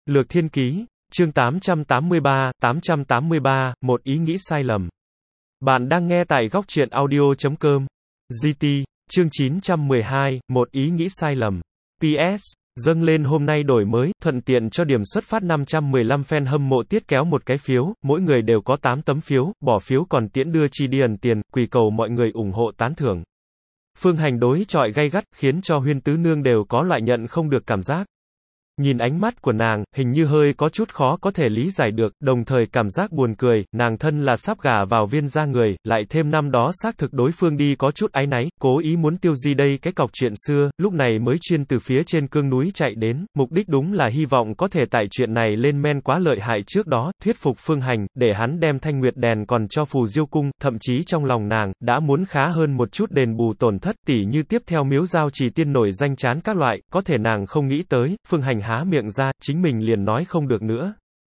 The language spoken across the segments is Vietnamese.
Lược Thiên Ký, chương 883, một ý nghĩ sai lầm. Bạn đang nghe tại góc truyện audio.com. GT, chương 912, một ý nghĩ sai lầm. PS, dâng lên hôm nay đổi mới, thuận tiện cho điểm xuất phát 515 fan hâm mộ tiết kéo một cái phiếu, mỗi người đều có 8 tấm phiếu, bỏ phiếu còn tiễn đưa chi đi ẩn tiền, quỳ cầu mọi người ủng hộ tán thưởng. Phương Hành đối chọi gay gắt, khiến cho Huyên Tứ Nương đều có loại nhận không được cảm giác. Nhìn ánh mắt của nàng, hình như hơi có chút khó có thể lý giải được, đồng thời cảm giác buồn cười, nàng thân là sắp gả vào Viên gia người, lại thêm năm đó xác thực đối phương đi có chút áy náy, cố ý muốn tiêu di đây cái cọc chuyện xưa, lúc này mới chuyên từ phía trên cương núi chạy đến, mục đích đúng là hy vọng có thể tại chuyện này lên men quá lợi hại trước đó, thuyết phục Phương Hành, để hắn đem Thanh Nguyệt đèn còn cho Phù Diêu cung, thậm chí trong lòng nàng, đã muốn khá hơn một chút đền bù tổn thất, tỉ như tiếp theo miếu giao trì tiên nổi danh chán các loại, có thể nàng không nghĩ tới, Phương Hành há miệng ra, chính mình liền nói không được nữa.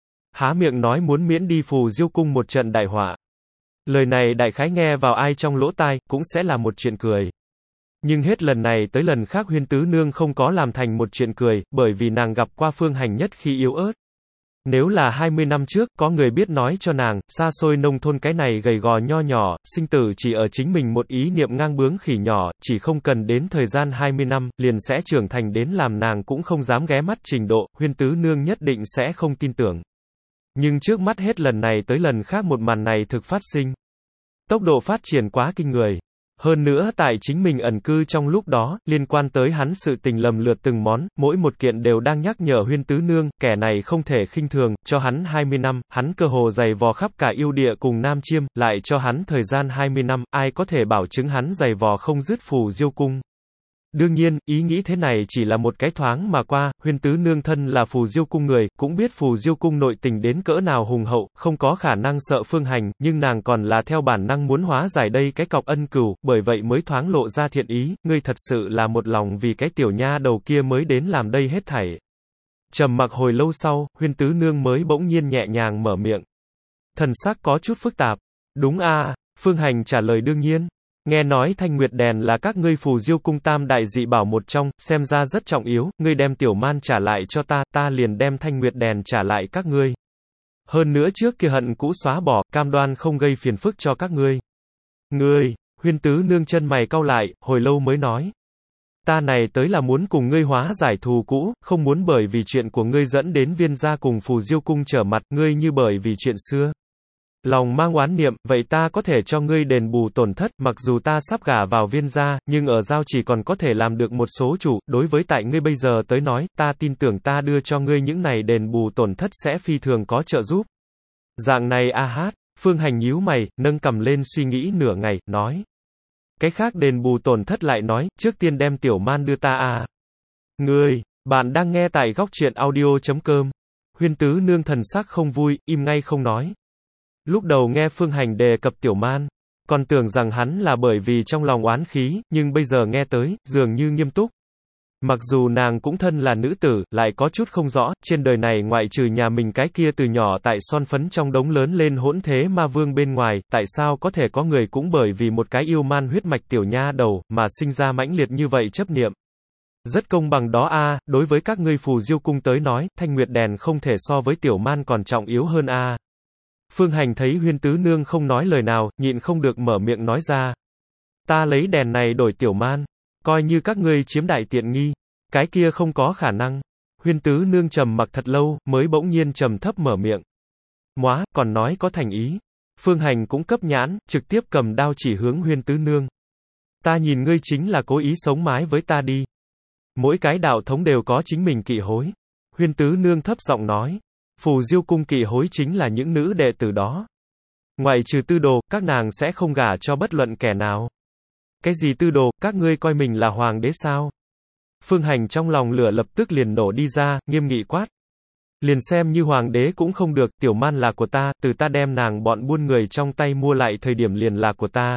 Há miệng nói muốn miễn đi Phù Diêu cung một trận đại họa. Lời này đại khái nghe vào ai trong lỗ tai, cũng sẽ là một chuyện cười. Nhưng hết lần này tới lần khác Huyên Tứ Nương không có làm thành một chuyện cười, bởi vì nàng gặp qua Phương Hành nhất khi yếu ớt. Nếu là 20 năm trước, có người biết nói cho nàng, xa xôi nông thôn cái này gầy gò nho nhỏ, sinh tử chỉ ở chính mình một ý niệm ngang bướng khỉ nhỏ, chỉ không cần đến thời gian 20 năm, liền sẽ trưởng thành đến làm nàng cũng không dám ghé mắt trình độ, Huyên Tứ Nương nhất định sẽ không tin tưởng. Nhưng trước mắt hết lần này tới lần khác một màn này thực phát sinh. Tốc độ phát triển quá kinh người. Hơn nữa tại chính mình ẩn cư trong lúc đó, liên quan tới hắn sự tình lầm lượt từng món, mỗi một kiện đều đang nhắc nhở Huyên Tứ Nương, kẻ này không thể khinh thường, cho hắn 20 năm, hắn cơ hồ dày vò khắp cả yêu địa cùng Nam Chiêm, lại cho hắn thời gian 20 năm, ai có thể bảo chứng hắn dày vò không dứt Phù Diêu cung. Đương nhiên, ý nghĩ thế này chỉ là một cái thoáng mà qua, Huyên Tứ Nương thân là Phù Diêu cung người, cũng biết Phù Diêu cung nội tình đến cỡ nào hùng hậu, không có khả năng sợ Phương Hành, nhưng nàng còn là theo bản năng muốn hóa giải đây cái cọc ân cửu, bởi vậy mới thoáng lộ ra thiện ý, ngươi thật sự là một lòng vì cái tiểu nha đầu kia mới đến làm đây hết thảy. Trầm mặc hồi lâu sau, Huyên Tứ Nương mới bỗng nhiên nhẹ nhàng mở miệng. Thần sắc có chút phức tạp. Đúng a, Phương Hành trả lời đương nhiên. Nghe nói Thanh Nguyệt đèn là các ngươi Phù Diêu cung tam đại dị bảo một trong, xem ra rất trọng yếu, ngươi đem tiểu man trả lại cho ta, ta liền đem Thanh Nguyệt đèn trả lại các ngươi. Hơn nữa trước kia hận cũ xóa bỏ, cam đoan không gây phiền phức cho các ngươi. Ngươi, Huyên Tứ Nương chân mày cau lại, hồi lâu mới nói. Ta này tới là muốn cùng ngươi hóa giải thù cũ, không muốn bởi vì chuyện của ngươi dẫn đến Viên gia cùng Phù Diêu cung trở mặt, ngươi như bởi vì chuyện xưa. Lòng mang oán niệm, vậy ta có thể cho ngươi đền bù tổn thất, mặc dù ta sắp gả vào Viên gia, nhưng ở giao chỉ còn có thể làm được một số chủ, đối với tại ngươi bây giờ tới nói, ta tin tưởng ta đưa cho ngươi những này đền bù tổn thất sẽ phi thường có trợ giúp. Dạng này a hát, Phương Hành nhíu mày, nâng cằm lên suy nghĩ nửa ngày, nói. Cái khác đền bù tổn thất lại nói, trước tiên đem tiểu man đưa ta à. Ngươi, bạn đang nghe tại góc truyện audio.com. Huyên Tứ Nương thần sắc không vui, im ngay không nói. Lúc đầu nghe Phương Hành đề cập tiểu man, còn tưởng rằng hắn là bởi vì trong lòng oán khí, nhưng bây giờ nghe tới, dường như nghiêm túc. Mặc dù nàng cũng thân là nữ tử, lại có chút không rõ, trên đời này ngoại trừ nhà mình cái kia từ nhỏ tại son phấn trong đống lớn lên hỗn thế ma vương bên ngoài, tại sao có thể có người cũng bởi vì một cái yêu man huyết mạch tiểu nha đầu, mà sinh ra mãnh liệt như vậy chấp niệm. Rất công bằng đó a, đối với các ngươi Phù Diêu cung tới nói, Thanh Nguyệt đèn không thể so với tiểu man còn trọng yếu hơn a. Phương Hành thấy Huyên Tứ Nương không nói lời nào, nhịn không được mở miệng nói ra. Ta lấy đèn này đổi tiểu man, coi như các ngươi chiếm đại tiện nghi. Cái kia không có khả năng. Huyên Tứ Nương trầm mặc thật lâu, mới bỗng nhiên trầm thấp mở miệng. Móa, còn nói có thành ý. Phương Hành cũng cấp nhãn, trực tiếp cầm đao chỉ hướng Huyên Tứ Nương. Ta nhìn ngươi chính là cố ý sống mái với ta đi. Mỗi cái đạo thống đều có chính mình kỵ hối. Huyên Tứ Nương thấp giọng nói. Phù Diêu cung kỵ hối chính là những nữ đệ tử đó. Ngoại trừ tư đồ, các nàng sẽ không gả cho bất luận kẻ nào. Cái gì tư đồ, các ngươi coi mình là hoàng đế sao? Phương Hành trong lòng lửa lập tức liền nổ đi ra, nghiêm nghị quát. Liền xem như hoàng đế cũng không được, tiểu man là của ta, từ ta đem nàng bọn buôn người trong tay mua lại thời điểm liền là của ta.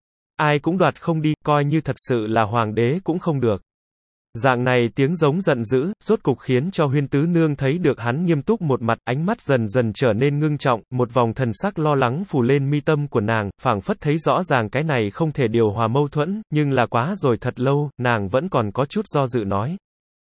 Ai cũng đoạt không đi, coi như thật sự là hoàng đế cũng không được. Dạng này tiếng giống giận dữ, rốt cục khiến cho Huyên Tứ Nương thấy được hắn nghiêm túc một mặt, ánh mắt dần dần trở nên ngưng trọng, một vòng thần sắc lo lắng phủ lên mi tâm của nàng, phảng phất thấy rõ ràng cái này không thể điều hòa mâu thuẫn, nhưng là quá rồi thật lâu, nàng vẫn còn có chút do dự nói.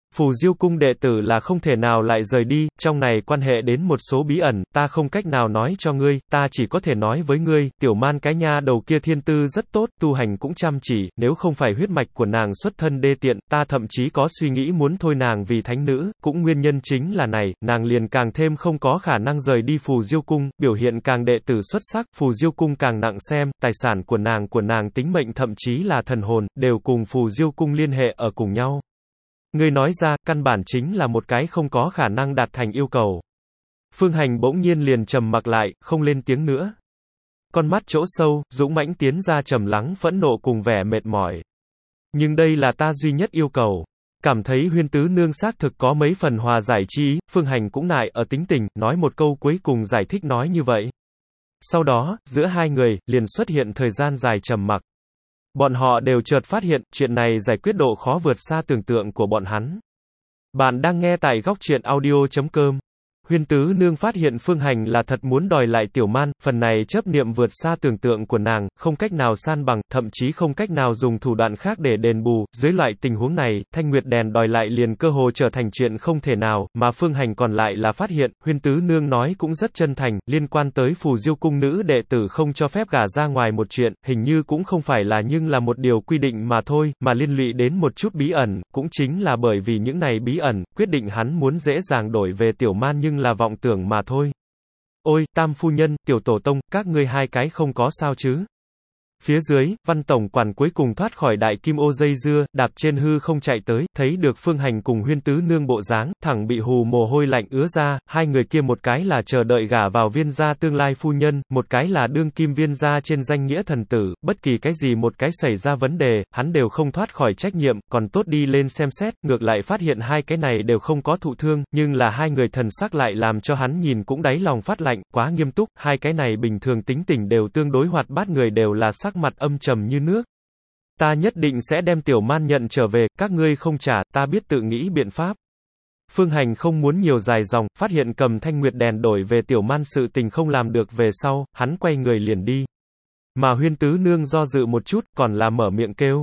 Phù Diêu cung đệ tử là không thể nào lại rời đi, trong này quan hệ đến một số bí ẩn, ta không cách nào nói cho ngươi, ta chỉ có thể nói với ngươi, tiểu man cái nha đầu kia thiên tư rất tốt, tu hành cũng chăm chỉ, nếu không phải huyết mạch của nàng xuất thân đê tiện, ta thậm chí có suy nghĩ muốn thôi nàng vì thánh nữ, cũng nguyên nhân chính là này, nàng liền càng thêm không có khả năng rời đi Phù Diêu cung, biểu hiện càng đệ tử xuất sắc, Phù Diêu cung càng nặng xem, tài sản của nàng tính mệnh thậm chí là thần hồn, đều cùng Phù Diêu cung liên hệ ở cùng nhau. Ngươi nói ra, căn bản chính là một cái không có khả năng đạt thành yêu cầu. Phương Hành bỗng nhiên liền trầm mặc lại, không lên tiếng nữa. Con mắt chỗ sâu, dũng mãnh tiến ra trầm lắng phẫn nộ cùng vẻ mệt mỏi. Nhưng đây là ta duy nhất yêu cầu. Cảm thấy Huyên tứ nương xác thực có mấy phần hòa giải chi ý, Phương Hành cũng nại ở tính tình, nói một câu cuối cùng giải thích nói như vậy. Sau đó, giữa hai người, liền xuất hiện thời gian dài trầm mặc. Bọn họ đều chợt phát hiện, chuyện này giải quyết độ khó vượt xa tưởng tượng của bọn hắn. Bạn đang nghe tại góc truyện audio.com. Huyên tứ nương phát hiện Phương Hành là thật muốn đòi lại tiểu man, phần này chấp niệm vượt xa tưởng tượng của nàng, không cách nào san bằng, thậm chí không cách nào dùng thủ đoạn khác để đền bù, dưới loại tình huống này, Thanh Nguyệt đèn đòi lại liền cơ hồ trở thành chuyện không thể nào, mà Phương Hành còn lại là phát hiện, Huyên tứ nương nói cũng rất chân thành, liên quan tới Phù Diêu cung nữ đệ tử không cho phép gả ra ngoài một chuyện, hình như cũng không phải là nhưng là một điều quy định mà thôi, mà liên lụy đến một chút bí ẩn, cũng chính là bởi vì những này bí ẩn, quyết định hắn muốn dễ dàng đổi về tiểu man nhưng là vọng tưởng mà thôi. Ôi, Tam phu nhân, Tiểu tổ tông, các ngươi hai cái không có sao chứ? Phía dưới, Văn tổng quản cuối cùng thoát khỏi đại kim ô dây dưa, đạp trên hư không chạy tới, thấy được Phương Hành cùng Huyên tứ nương bộ dáng, thẳng bị hù mồ hôi lạnh ứa ra, hai người kia một cái là chờ đợi gả vào viên gia tương lai phu nhân, một cái là đương kim viên gia trên danh nghĩa thần tử, bất kỳ cái gì một cái xảy ra vấn đề, hắn đều không thoát khỏi trách nhiệm, còn tốt đi lên xem xét, ngược lại phát hiện hai cái này đều không có thụ thương, nhưng là hai người thần sắc lại làm cho hắn nhìn cũng đáy lòng phát lạnh, quá nghiêm túc, hai cái này bình thường tính tình đều tương đối hoạt bát người đều là sắc mặt âm trầm như nước. Ta nhất định sẽ đem tiểu man nhận trở về, các ngươi không trả, ta biết tự nghĩ biện pháp. Phương Hành không muốn nhiều dài dòng, phát hiện cầm Thanh Nguyệt đèn đổi về tiểu man sự tình không làm được về sau, hắn quay người liền đi. Mà Huyên tứ nương do dự một chút, còn là mở miệng kêu.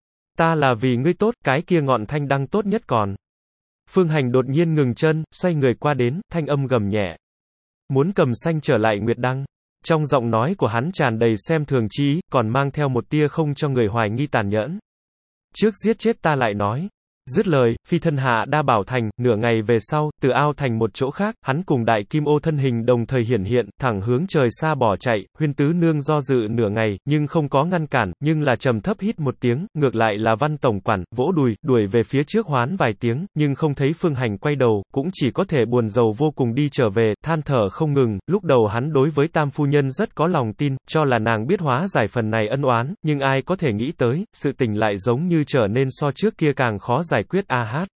Ta là vì ngươi tốt, cái kia ngọn thanh đăng tốt nhất còn. Phương Hành đột nhiên ngừng chân, xoay người qua đến, thanh âm gầm nhẹ. Muốn cầm xanh trở lại Nguyệt đăng. Trong giọng nói của hắn tràn đầy xem thường chi ý, còn mang theo một tia không cho người hoài nghi tàn nhẫn. Trước giết chết ta lại nói. Dứt lời, phi thân hạ đa bảo thành, nửa ngày về sau, từ ao thành một chỗ khác, hắn cùng đại kim ô thân hình đồng thời hiển hiện, thẳng hướng trời xa bỏ chạy, Huyên tứ nương do dự nửa ngày, nhưng không có ngăn cản, nhưng là trầm thấp hít một tiếng, ngược lại là Văn tổng quản, vỗ đùi, đuổi về phía trước hoán vài tiếng, nhưng không thấy Phương Hành quay đầu, cũng chỉ có thể buồn rầu vô cùng đi trở về, than thở không ngừng, lúc đầu hắn đối với Tam phu nhân rất có lòng tin, cho là nàng biết hóa giải phần này ân oán, nhưng ai có thể nghĩ tới, sự tình lại giống như trở nên so trước kia càng khó giải quyết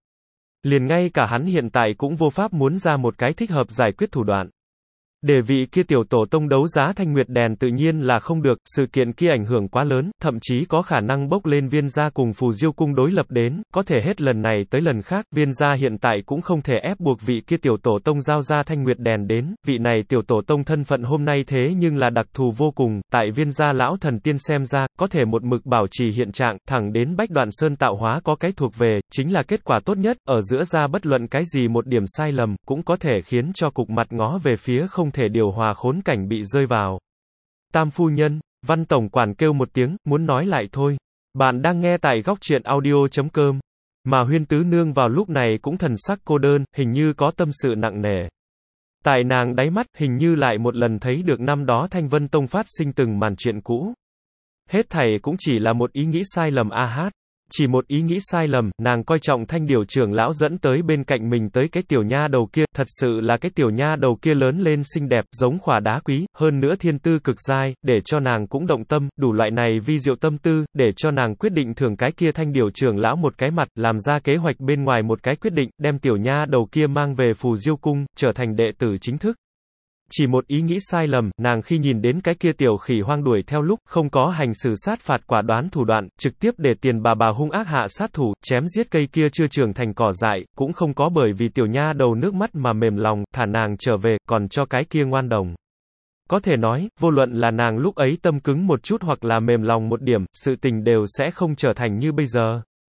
liền ngay cả hắn hiện tại cũng vô pháp muốn ra một cái thích hợp giải quyết thủ đoạn. Để vị kia tiểu tổ tông đấu giá Thanh Nguyệt đèn tự nhiên là không được, sự kiện kia ảnh hưởng quá lớn, thậm chí có khả năng bốc lên viên gia cùng Phù Diêu cung đối lập đến, có thể hết lần này tới lần khác, viên gia hiện tại cũng không thể ép buộc vị kia tiểu tổ tông giao ra Thanh Nguyệt đèn đến, vị này tiểu tổ tông thân phận hôm nay thế nhưng là đặc thù vô cùng, tại viên gia lão thần tiên xem ra, có thể một mực bảo trì hiện trạng, thẳng đến Bách Đoạn Sơn tạo hóa có cái thuộc về, chính là kết quả tốt nhất, ở giữa gia bất luận cái gì một điểm sai lầm, cũng có thể khiến cho cục mặt ngó về phía không thể điều hòa khốn cảnh bị rơi vào. Tam phu nhân, Văn tổng quản kêu một tiếng, muốn nói lại thôi. Bạn đang nghe tại góc truyện audio.com. Mà Huyên tứ nương vào lúc này cũng thần sắc cô đơn, hình như có tâm sự nặng nề. Tại nàng đáy mắt, hình như lại một lần thấy được năm đó Thanh Vân Tông phát sinh từng màn chuyện cũ. Hết thảy cũng chỉ là một ý nghĩ sai lầm Chỉ một ý nghĩ sai lầm, nàng coi trọng Thanh Điểu trưởng lão dẫn tới bên cạnh mình tới cái tiểu nha đầu kia, thật sự là cái tiểu nha đầu kia lớn lên xinh đẹp, giống khỏa đá quý, hơn nữa thiên tư cực giai, để cho nàng cũng động tâm, đủ loại này vi diệu tâm tư, để cho nàng quyết định thưởng cái kia Thanh Điểu trưởng lão một cái mặt, làm ra kế hoạch bên ngoài một cái quyết định, đem tiểu nha đầu kia mang về Phù Diêu cung, trở thành đệ tử chính thức. Chỉ một ý nghĩ sai lầm, nàng khi nhìn đến cái kia tiểu khỉ hoang đuổi theo lúc, không có hành xử sát phạt quả đoán thủ đoạn, trực tiếp để tiền bà hung ác hạ sát thủ, chém giết cây kia chưa trưởng thành cỏ dại, cũng không có bởi vì tiểu nha đầu nước mắt mà mềm lòng, thả nàng trở về, còn cho cái kia ngoan đồng. Có thể nói, vô luận là nàng lúc ấy tâm cứng một chút hoặc là mềm lòng một điểm, sự tình đều sẽ không trở thành như bây giờ.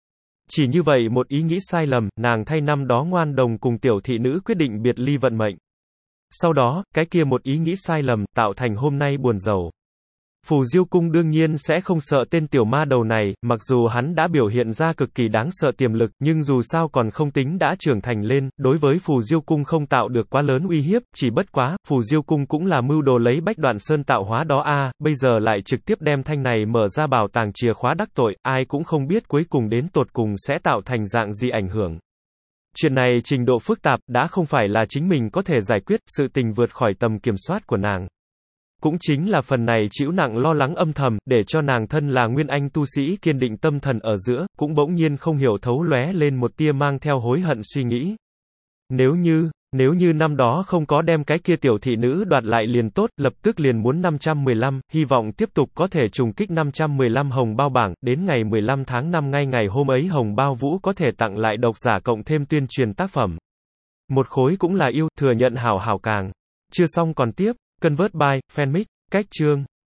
Chỉ như vậy một ý nghĩ sai lầm, nàng thay năm đó ngoan đồng cùng tiểu thị nữ quyết định biệt ly vận mệnh. Sau đó, cái kia một ý nghĩ sai lầm, tạo thành hôm nay buồn rầu. Phù Diêu Cung đương nhiên sẽ không sợ tên tiểu ma đầu này, mặc dù hắn đã biểu hiện ra cực kỳ đáng sợ tiềm lực, nhưng dù sao còn không tính đã trưởng thành lên, đối với Phù Diêu Cung không tạo được quá lớn uy hiếp, chỉ bất quá, Phù Diêu Cung cũng là mưu đồ lấy Bách Đoạn Sơn tạo hóa đó a, bây giờ lại trực tiếp đem thanh này mở ra bảo tàng chìa khóa đắc tội, ai cũng không biết cuối cùng đến tột cùng sẽ tạo thành dạng gì ảnh hưởng. Chuyện này trình độ phức tạp, đã không phải là chính mình có thể giải quyết, sự tình vượt khỏi tầm kiểm soát của nàng. Cũng chính là phần này chịu nặng lo lắng âm thầm, để cho nàng thân là nguyên anh tu sĩ kiên định tâm thần ở giữa, cũng bỗng nhiên không hiểu thấu lóe lên một tia mang theo hối hận suy nghĩ. Nếu như năm đó không có đem cái kia tiểu thị nữ đoạt lại liền tốt, lập tức liền muốn 515, hy vọng tiếp tục có thể trùng kích 515 hồng bao bảng, đến ngày 15 tháng 5 ngay ngày hôm ấy hồng bao vũ có thể tặng lại độc giả cộng thêm tuyên truyền tác phẩm. Một khối cũng là yêu, thừa nhận hảo hảo càng. Chưa xong còn tiếp. Convert by, Fanmic, cách chương.